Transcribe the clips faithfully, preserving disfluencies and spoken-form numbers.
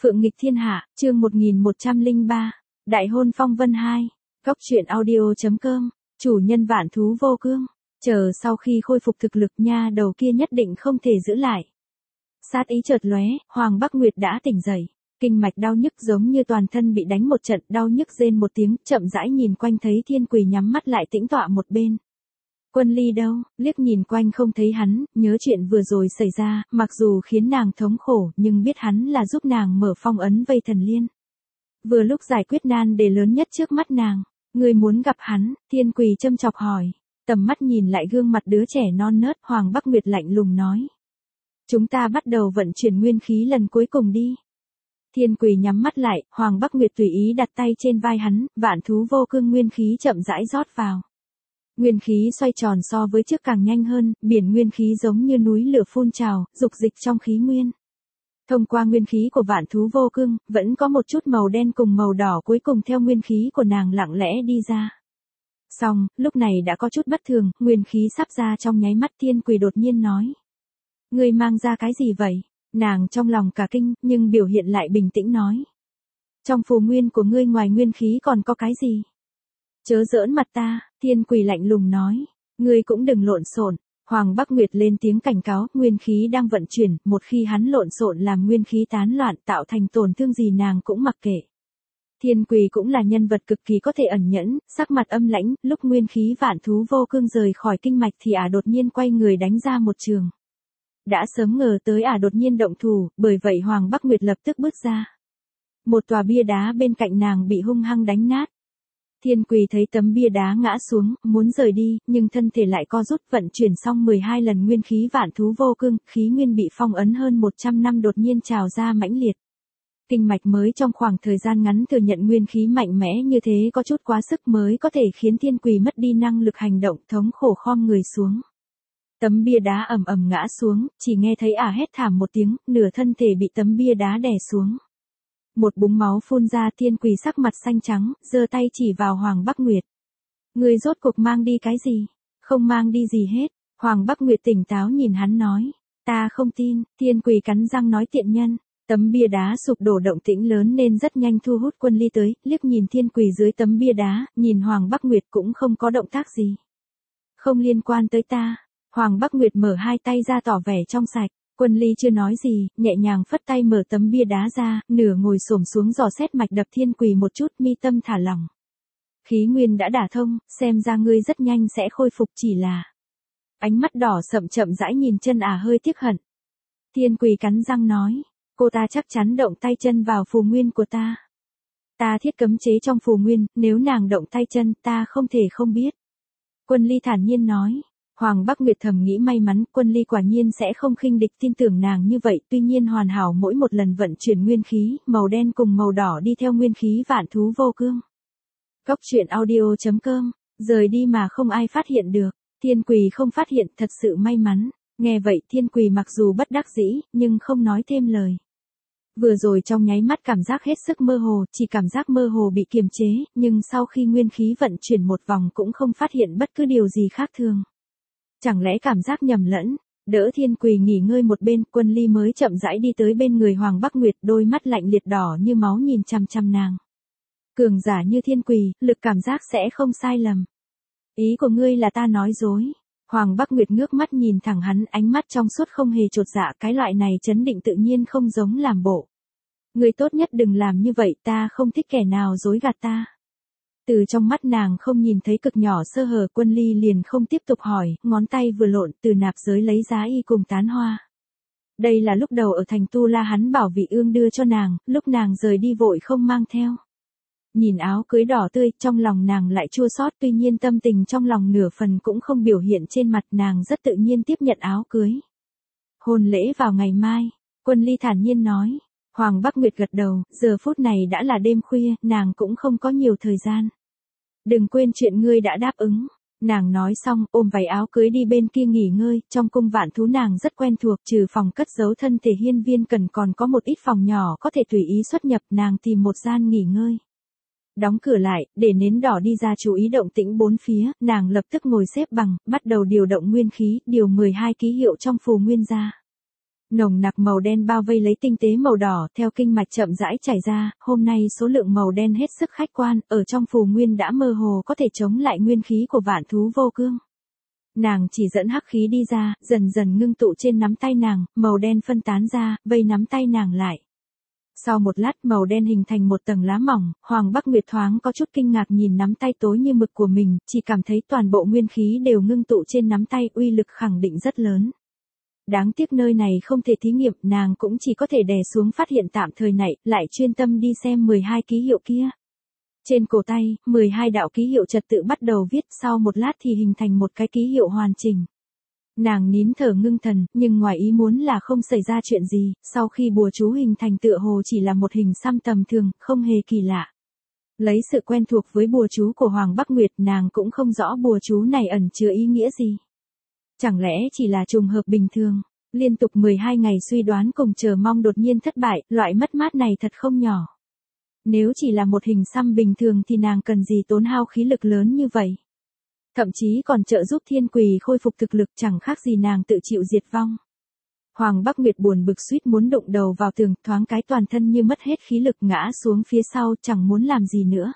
Phượng nghịch thiên hạ, chương một nghìn một trăm lẻ ba, Đại hôn phong vân hai, Góc truyện audio.com, chủ nhân vạn thú vô cương, chờ sau khi khôi phục thực lực nha đầu kia nhất định không thể giữ lại. Sát ý chợt lóe, Hoàng Bắc Nguyệt đã tỉnh dậy, kinh mạch đau nhức giống như toàn thân bị đánh một trận, đau nhức rên một tiếng, chậm rãi nhìn quanh thấy Thiên Quỳ nhắm mắt lại tĩnh tọa một bên. Quân Ly đâu, liếc nhìn quanh không thấy hắn, nhớ chuyện vừa rồi xảy ra, mặc dù khiến nàng thống khổ, nhưng biết hắn là giúp nàng mở phong ấn vây thần liên. Vừa lúc giải quyết nan đề lớn nhất trước mắt nàng, người muốn gặp hắn, Thiên Quỳ châm chọc hỏi, tầm mắt nhìn lại gương mặt đứa trẻ non nớt, Hoàng Bắc Nguyệt lạnh lùng nói. Chúng ta bắt đầu vận chuyển nguyên khí lần cuối cùng đi. Thiên Quỳ nhắm mắt lại, Hoàng Bắc Nguyệt tùy ý đặt tay trên vai hắn, vạn thú vô cương nguyên khí chậm rãi rót vào. Nguyên khí xoay tròn so với trước càng nhanh hơn, biển nguyên khí giống như núi lửa phun trào, dục dịch trong khí nguyên. Thông qua nguyên khí của vạn thú vô cương, vẫn có một chút màu đen cùng màu đỏ cuối cùng theo nguyên khí của nàng lặng lẽ đi ra. Xong, lúc này đã có chút bất thường, nguyên khí sắp ra trong nháy mắt. Thiên Quỳ đột nhiên nói. Ngươi mang ra cái gì vậy? Nàng trong lòng cả kinh, nhưng biểu hiện lại bình tĩnh nói. Trong phù nguyên của ngươi ngoài nguyên khí còn có cái gì? Chớ giỡn mặt ta, Thiên Quỳ lạnh lùng nói. Ngươi cũng đừng lộn xộn. Hoàng Bắc Nguyệt lên tiếng cảnh cáo, nguyên khí đang vận chuyển, một khi hắn lộn xộn làm nguyên khí tán loạn tạo thành tổn thương gì nàng cũng mặc kệ. Thiên Quỳ cũng là nhân vật cực kỳ có thể ẩn nhẫn, sắc mặt âm lãnh, lúc nguyên khí vạn thú vô cương rời khỏi kinh mạch thì ả đột nhiên quay người đánh ra một trường. Đã sớm ngờ tới ả đột nhiên động thủ, bởi vậy Hoàng Bắc Nguyệt lập tức bước ra. Một tòa bia đá bên cạnh nàng bị hung hăng đánh nát. Thiên Quỳ thấy tấm bia đá ngã xuống, muốn rời đi, nhưng thân thể lại co rút, vận chuyển xong mười hai lần nguyên khí vạn thú vô cương, khí nguyên bị phong ấn hơn một trăm năm đột nhiên trào ra mãnh liệt. Kinh mạch mới trong khoảng thời gian ngắn thừa nhận nguyên khí mạnh mẽ như thế có chút quá sức mới có thể khiến Thiên Quỳ mất đi năng lực hành động, thống khổ khom người xuống. Tấm bia đá ầm ầm ngã xuống, chỉ nghe thấy ả hét thảm một tiếng, nửa thân thể bị tấm bia đá đè xuống. Một búng máu phun ra. Thiên Quỳ sắc mặt xanh trắng, giơ tay chỉ vào Hoàng Bắc Nguyệt. Ngươi rốt cuộc mang đi cái gì? Không mang đi gì hết. Hoàng Bắc Nguyệt tỉnh táo nhìn hắn nói. Ta không tin. Thiên Quỳ cắn răng nói tiện nhân. Tấm bia đá sụp đổ động tĩnh lớn nên rất nhanh thu hút Quân Ly tới, liếc nhìn Thiên Quỳ dưới tấm bia đá, nhìn Hoàng Bắc Nguyệt cũng không có động tác gì. Không liên quan tới ta. Hoàng Bắc Nguyệt mở hai tay ra tỏ vẻ trong sạch. Quân Ly chưa nói gì, nhẹ nhàng phất tay mở tấm bia đá ra, nửa ngồi xổm xuống dò xét mạch đập Thiên Quỳ một chút, mi tâm thả lỏng. Khí nguyên đã đả thông, xem ra ngươi rất nhanh sẽ khôi phục, chỉ là. Ánh mắt đỏ sậm chậm rãi nhìn chân ả hơi tiếc hận. Thiên Quỳ cắn răng nói, cô ta chắc chắn động tay chân vào phù nguyên của ta. Ta thiết cấm chế trong phù nguyên, nếu nàng động tay chân ta không thể không biết. Quân Ly thản nhiên nói. Hoàng Bắc Nguyệt thầm nghĩ may mắn, Quân Ly quả nhiên sẽ không khinh địch, tin tưởng nàng như vậy, tuy nhiên hoàn hảo mỗi một lần vận chuyển nguyên khí, màu đen cùng màu đỏ đi theo nguyên khí vạn thú vô cương. Góc truyện audio.com, rời đi mà không ai phát hiện được, Thiên Quỳ không phát hiện, thật sự may mắn. Nghe vậy Thiên Quỳ mặc dù bất đắc dĩ, nhưng không nói thêm lời. Vừa rồi trong nháy mắt cảm giác hết sức mơ hồ, chỉ cảm giác mơ hồ bị kiềm chế, nhưng sau khi nguyên khí vận chuyển một vòng cũng không phát hiện bất cứ điều gì khác thường. Chẳng lẽ cảm giác nhầm lẫn, đỡ Thiên Quỳ nghỉ ngơi một bên, Quân Ly mới chậm rãi đi tới bên người Hoàng Bắc Nguyệt, đôi mắt lạnh liệt đỏ như máu nhìn chằm chằm nàng. Cường giả như Thiên Quỳ, lực cảm giác sẽ không sai lầm. Ý của ngươi là ta nói dối. Hoàng Bắc Nguyệt ngước mắt nhìn thẳng hắn, ánh mắt trong suốt không hề chột dạ, cái loại này trấn định tự nhiên không giống làm bộ. Ngươi tốt nhất đừng làm như vậy, ta không thích kẻ nào dối gạt ta. Từ trong mắt nàng không nhìn thấy cực nhỏ sơ hở, Quân Ly liền không tiếp tục hỏi, ngón tay vừa lộn từ nạp giới lấy giá y cùng tán hoa. Đây là lúc đầu ở thành Tu La hắn bảo Vị Ương đưa cho nàng, lúc nàng rời đi vội không mang theo. Nhìn áo cưới đỏ tươi, trong lòng nàng lại chua xót, tuy nhiên tâm tình trong lòng nửa phần cũng không biểu hiện trên mặt, nàng rất tự nhiên tiếp nhận áo cưới. Hôn lễ vào ngày mai, Quân Ly thản nhiên nói. Hoàng Bắc Nguyệt gật đầu, giờ phút này đã là đêm khuya, nàng cũng không có nhiều thời gian. Đừng quên chuyện ngươi đã đáp ứng. Nàng nói xong, ôm váy áo cưới đi bên kia nghỉ ngơi, trong cung vạn thú nàng rất quen thuộc, trừ phòng cất giấu thân thể hiên viên cần còn có một ít phòng nhỏ có thể tùy ý xuất nhập, nàng tìm một gian nghỉ ngơi. Đóng cửa lại, để nến đỏ đi ra chú ý động tĩnh bốn phía, nàng lập tức ngồi xếp bằng, bắt đầu điều động nguyên khí, điều mười hai ký hiệu trong phù nguyên ra. Nồng nặc màu đen bao vây lấy tinh tế màu đỏ theo kinh mạch chậm rãi chảy ra, hôm nay số lượng màu đen hết sức khách quan, ở trong phù nguyên đã mơ hồ có thể chống lại nguyên khí của vạn thú vô cương. Nàng chỉ dẫn hắc khí đi ra, dần dần ngưng tụ trên nắm tay nàng, màu đen phân tán ra, vây nắm tay nàng lại. Sau một lát màu đen hình thành một tầng lá mỏng, Hoàng Bắc Nguyệt thoáng có chút kinh ngạc nhìn nắm tay tối như mực của mình, chỉ cảm thấy toàn bộ nguyên khí đều ngưng tụ trên nắm tay, uy lực khẳng định rất lớn. Đáng tiếc nơi này không thể thí nghiệm, nàng cũng chỉ có thể đè xuống phát hiện tạm thời này, lại chuyên tâm đi xem mười hai ký hiệu kia. Trên cổ tay, mười hai đạo ký hiệu trật tự bắt đầu viết, sau một lát thì hình thành một cái ký hiệu hoàn chỉnh. Nàng nín thở ngưng thần, nhưng ngoài ý muốn là không xảy ra chuyện gì, sau khi bùa chú hình thành tựa hồ chỉ là một hình xăm tầm thường, không hề kỳ lạ. Lấy sự quen thuộc với bùa chú của Hoàng Bắc Nguyệt, nàng cũng không rõ bùa chú này ẩn chứa ý nghĩa gì. Chẳng lẽ chỉ là trùng hợp bình thường? Liên tục mười hai ngày suy đoán cùng chờ mong đột nhiên thất bại, loại mất mát này thật không nhỏ. Nếu chỉ là một hình xăm bình thường thì nàng cần gì tốn hao khí lực lớn như vậy? Thậm chí còn trợ giúp Thiên Quỳ khôi phục thực lực, chẳng khác gì nàng tự chịu diệt vong. Hoàng Bắc Nguyệt buồn bực suýt muốn đụng đầu vào tường, thoáng cái toàn thân như mất hết khí lực ngã xuống phía sau, chẳng muốn làm gì nữa.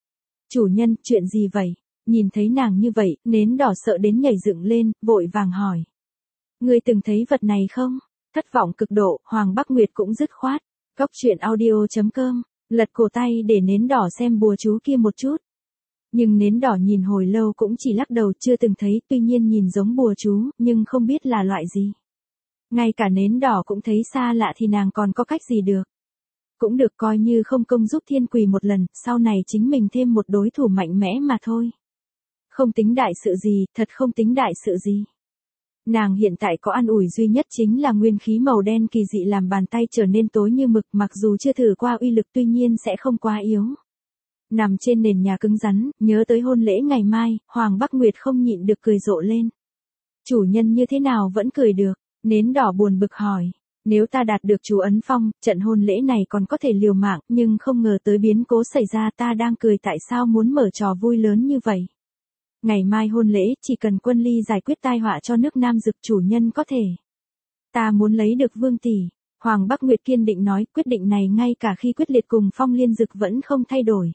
Chủ nhân, chuyện gì vậy? Nhìn thấy nàng như vậy, nến đỏ sợ đến nhảy dựng lên, vội vàng hỏi. Ngươi từng thấy vật này không? Thất vọng cực độ, Hoàng Bắc Nguyệt cũng dứt khoát. Cốc truyện audio chấm com, lật cổ tay để nến đỏ xem bùa chú kia một chút. Nhưng nến đỏ nhìn hồi lâu cũng chỉ lắc đầu, chưa từng thấy, tuy nhiên nhìn giống bùa chú, nhưng không biết là loại gì. Ngay cả nến đỏ cũng thấy xa lạ thì nàng còn có cách gì được. Cũng được, coi như không công giúp Thiên Quỳ một lần, sau này chính mình thêm một đối thủ mạnh mẽ mà thôi. Không tính đại sự gì, thật không tính đại sự gì. Nàng hiện tại có an ủi duy nhất chính là nguyên khí màu đen kỳ dị làm bàn tay trở nên tối như mực, mặc dù chưa thử qua uy lực tuy nhiên sẽ không quá yếu. Nằm trên nền nhà cứng rắn, nhớ tới hôn lễ ngày mai, Hoàng Bắc Nguyệt không nhịn được cười rộ lên. Chủ nhân như thế nào vẫn cười được? Nến đỏ buồn bực hỏi. Nếu ta đạt được chú ấn phong, trận hôn lễ này còn có thể liều mạng, nhưng không ngờ tới biến cố xảy ra, ta đang cười tại sao muốn mở trò vui lớn như vậy. Ngày mai hôn lễ, chỉ cần Quân Ly giải quyết tai họa cho nước Nam Dực, chủ nhân có thể. Ta muốn lấy được vương tỷ. Hoàng Bắc Nguyệt kiên định nói, quyết định này ngay cả khi quyết liệt cùng Phong Liên Dực vẫn không thay đổi.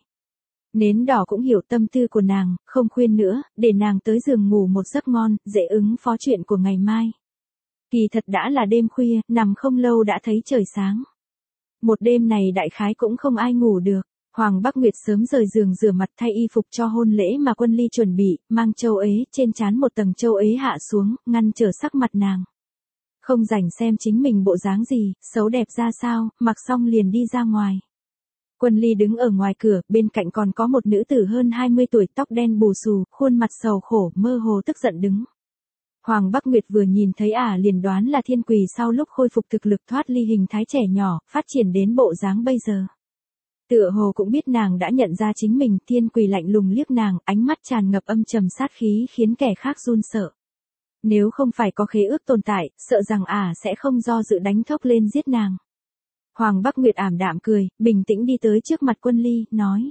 Nến đỏ cũng hiểu tâm tư của nàng, không khuyên nữa, để nàng tới giường ngủ một giấc ngon, dễ ứng phó chuyện của ngày mai. Kỳ thật đã là đêm khuya, nằm không lâu đã thấy trời sáng. Một đêm này đại khái cũng không ai ngủ được. Hoàng Bắc Nguyệt sớm rời giường rửa mặt thay y phục cho hôn lễ mà Quân Ly chuẩn bị, mang châu ế, trên trán một tầng châu ế hạ xuống, ngăn trở sắc mặt nàng. Không rảnh xem chính mình bộ dáng gì, xấu đẹp ra sao, mặc xong liền đi ra ngoài. Quân Ly đứng ở ngoài cửa, bên cạnh còn có một nữ tử hơn hai mươi tuổi, tóc đen bù xù, khuôn mặt sầu khổ, mơ hồ tức giận đứng. Hoàng Bắc Nguyệt vừa nhìn thấy ả à liền đoán là Thiên Quỳ sau lúc khôi phục thực lực thoát ly hình thái trẻ nhỏ, phát triển đến bộ dáng bây giờ. Tựa hồ cũng biết nàng đã nhận ra chính mình, Thiên Quỳ lạnh lùng liếc nàng, ánh mắt tràn ngập âm trầm sát khí khiến kẻ khác run sợ. Nếu không phải có khế ước tồn tại, sợ rằng ả à sẽ không do dự đánh thốc lên giết nàng. Hoàng Bắc Nguyệt ảm đạm cười, bình tĩnh đi tới trước mặt Quân Ly, nói.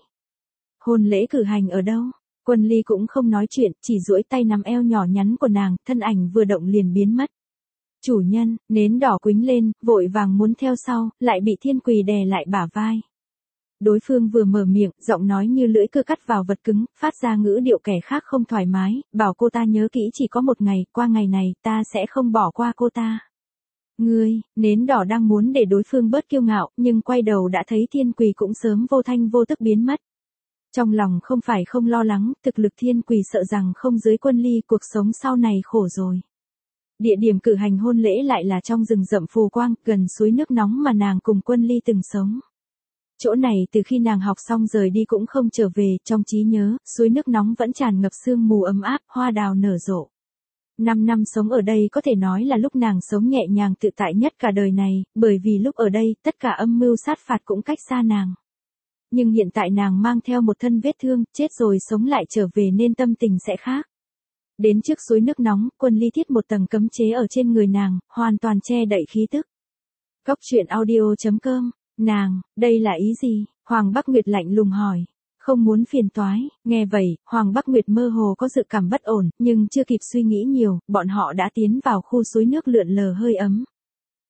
Hôn lễ cử hành ở đâu? Quân Ly cũng không nói chuyện, chỉ duỗi tay nắm eo nhỏ nhắn của nàng, thân ảnh vừa động liền biến mất. Chủ nhân, nến đỏ quính lên, vội vàng muốn theo sau, lại bị Thiên Quỳ đè lại bả vai. Đối phương vừa mở miệng, giọng nói như lưỡi cưa cắt vào vật cứng, phát ra ngữ điệu kẻ khác không thoải mái, bảo cô ta nhớ kỹ chỉ có một ngày, qua ngày này, ta sẽ không bỏ qua cô ta. Ngươi, nến đỏ đang muốn để đối phương bớt kiêu ngạo, nhưng quay đầu đã thấy Thiên Quỳ cũng sớm vô thanh vô tức biến mất. Trong lòng không phải không lo lắng, thực lực Thiên Quỳ sợ rằng không dưới Quân Ly, cuộc sống sau này khổ rồi. Địa điểm cử hành hôn lễ lại là trong rừng rậm phù quang, gần suối nước nóng mà nàng cùng Quân Ly từng sống. Chỗ này từ khi nàng học xong rời đi cũng không trở về, trong trí nhớ, suối nước nóng vẫn tràn ngập sương mù ấm áp, hoa đào nở rộ. Năm năm sống ở đây có thể nói là lúc nàng sống nhẹ nhàng tự tại nhất cả đời này, bởi vì lúc ở đây, tất cả âm mưu sát phạt cũng cách xa nàng. Nhưng hiện tại nàng mang theo một thân vết thương, chết rồi sống lại trở về nên tâm tình sẽ khác. Đến trước suối nước nóng, Quân Ly thiết một tầng cấm chế ở trên người nàng, hoàn toàn che đậy khí tức. Cốc truyện audio chấm com, nàng, đây là ý gì? Hoàng Bắc Nguyệt lạnh lùng hỏi. Không muốn phiền toái, nghe vậy, Hoàng Bắc Nguyệt mơ hồ có dự cảm bất ổn, nhưng chưa kịp suy nghĩ nhiều, bọn họ đã tiến vào khu suối nước lượn lờ hơi ấm.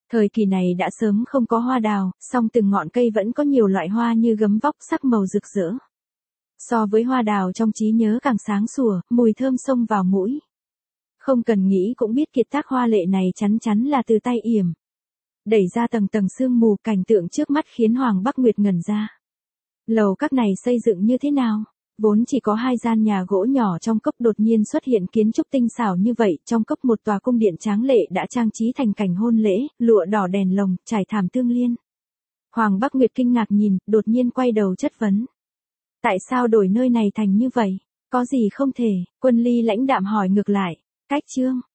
Thời kỳ này đã sớm không có hoa đào, song từng ngọn cây vẫn có nhiều loại hoa như gấm vóc sắc màu rực rỡ. So với hoa đào trong trí nhớ càng sáng sủa, mùi thơm xông vào mũi. Không cần nghĩ cũng biết kiệt tác hoa lệ này chắn chắn là từ tay Yểm. Đẩy ra tầng tầng sương mù, cảnh tượng trước mắt khiến Hoàng Bắc Nguyệt ngẩn ra. Lầu các này xây dựng như thế nào? Vốn chỉ có hai gian nhà gỗ nhỏ trong cốc đột nhiên xuất hiện kiến trúc tinh xảo như vậy, trong cốc một tòa cung điện tráng lệ đã trang trí thành cảnh hôn lễ, lụa đỏ đèn lồng, trải thảm tương liên. Hoàng Bắc Nguyệt kinh ngạc nhìn, đột nhiên quay đầu chất vấn. Tại sao đổi nơi này thành như vậy? Có gì không thể? Quân Ly lãnh đạm hỏi ngược lại. Cách Trương,